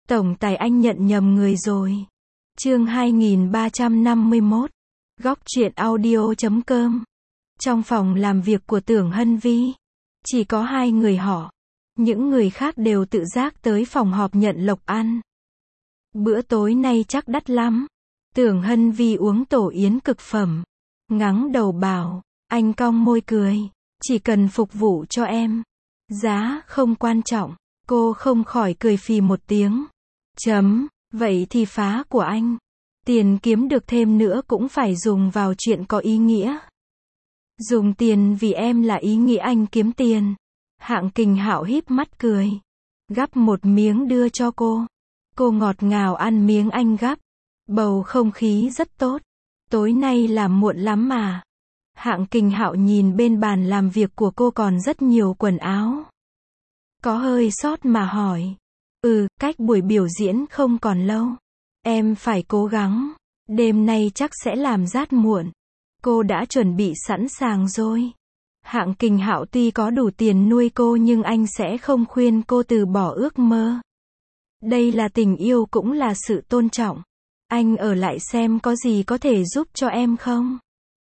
Tổng tài anh nhận nhầm người rồi. Chương 2351. Góc truyện audio.com. Trong phòng làm việc của Tưởng Hân Vi, chỉ có hai người họ. Những người khác đều tự giác tới phòng họp nhận lộc ăn. Bữa tối nay chắc đắt lắm. Tưởng Hân Vi uống tổ yến cực phẩm, ngắng đầu bảo, anh cong môi cười, chỉ cần phục vụ cho em, giá không quan trọng. Cô không khỏi cười phì một tiếng. Vậy thì phá của anh. Tiền kiếm được thêm nữa cũng phải dùng vào chuyện có ý nghĩa. Dùng tiền vì em là ý nghĩa anh kiếm tiền. Hạng Kình Hạo híp mắt cười, gắp một miếng đưa cho cô. Cô ngọt ngào ăn miếng anh gắp. Bầu không khí rất tốt. Tối nay làm muộn lắm mà. Hạng Kình Hạo nhìn bên bàn làm việc của cô còn rất nhiều quần áo. Có hơi sót mà hỏi. Cách buổi biểu diễn không còn lâu. Em phải cố gắng. Đêm nay chắc sẽ làm rát muộn. Cô đã chuẩn bị sẵn sàng rồi. Hạng Kình Hạo tuy có đủ tiền nuôi cô nhưng anh sẽ không khuyên cô từ bỏ ước mơ. Đây là tình yêu cũng là sự tôn trọng. Anh ở lại xem có gì có thể giúp cho em không?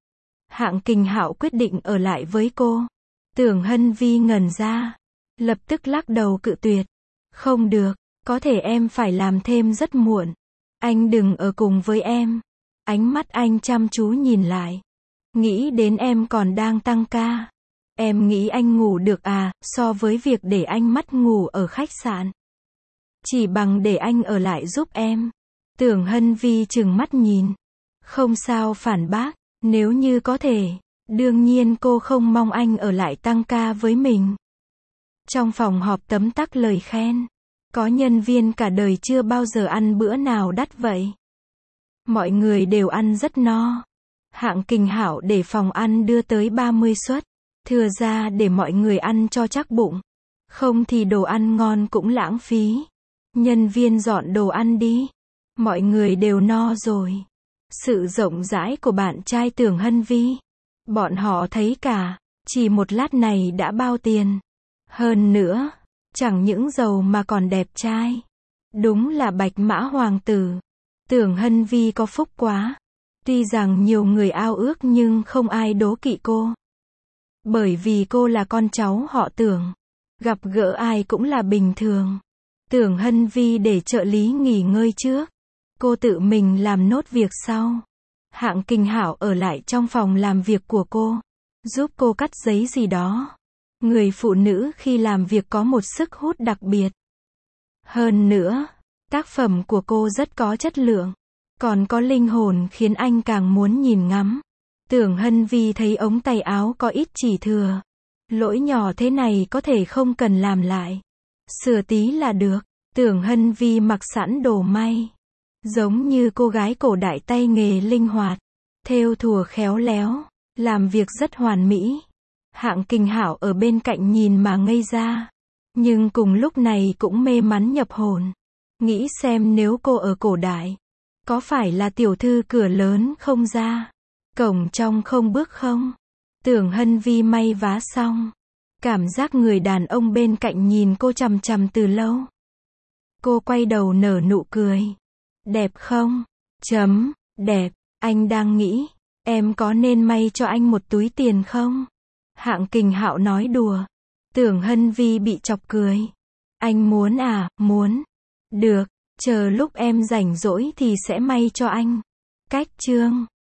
Hạng Kình Hạo quyết định ở lại với cô. Tưởng Hân Vi ngẩn ra, lập tức lắc đầu cự tuyệt. Không được, có thể em phải làm thêm rất muộn. Anh đừng ở cùng với em. Ánh mắt anh chăm chú nhìn lại. Nghĩ đến em còn đang tăng ca. Em nghĩ anh ngủ được à, so với việc để anh mất ngủ ở khách sạn. Chỉ bằng để anh ở lại giúp em. Tưởng Hân Vi trừng mắt nhìn. Không sao phản bác, nếu như có thể. Đương nhiên cô không mong anh ở lại tăng ca với mình. Trong phòng họp tấm tắc lời khen. Có nhân viên cả đời chưa bao giờ ăn bữa nào đắt vậy. Mọi người đều ăn rất no. Hạng Kình Hạo để phòng ăn đưa tới 30 suất. Thừa ra để mọi người ăn cho chắc bụng. Không thì đồ ăn ngon cũng lãng phí. Nhân viên dọn đồ ăn đi. Mọi người đều no rồi. Sự rộng rãi của bạn trai Tưởng Hân Vi. Bọn họ thấy cả. Chỉ một lát này đã bao tiền. Hơn nữa, chẳng những giàu mà còn đẹp trai. Đúng là bạch mã hoàng tử. Tưởng Hân Vi có phúc quá. Tuy rằng nhiều người ao ước nhưng không ai đố kỵ cô. Bởi vì cô là con cháu họ Tưởng. Gặp gỡ ai cũng là bình thường. Tưởng Hân Vi để trợ lý nghỉ ngơi trước. Cô tự mình làm nốt việc sau. Hạng Kình Hạo ở lại trong phòng làm việc của cô. Giúp cô cắt giấy gì đó. Người phụ nữ khi làm việc có một sức hút đặc biệt. Hơn nữa, tác phẩm của cô rất có chất lượng. Còn có linh hồn khiến anh càng muốn nhìn ngắm. Tưởng Hân Vi thấy ống tay áo có ít chỉ thừa. Lỗi nhỏ thế này có thể không cần làm lại. Sửa tí là được. Tưởng Hân Vi mặc sẵn đồ may. Giống như cô gái cổ đại tay nghề linh hoạt. Thêu thùa khéo léo. Làm việc rất hoàn mỹ. Hạng Kình Hạo ở bên cạnh nhìn mà ngây ra. Nhưng cùng lúc này cũng mê mắn nhập hồn. Nghĩ xem nếu cô ở cổ đại. Có phải là tiểu thư cửa lớn không ra? Cổng trong không bước không? Tưởng Hân Vi may vá xong. Cảm giác người đàn ông bên cạnh nhìn cô chằm chằm từ lâu. Cô quay đầu nở nụ cười. Đẹp không? Đẹp. Anh đang nghĩ. Em có nên may cho anh một túi tiền không? Hạng Kình Hạo nói đùa. Tưởng Hân Vi bị chọc cười. Anh muốn à? Muốn. Được. Chờ lúc em rảnh rỗi thì sẽ may cho anh. Cách chương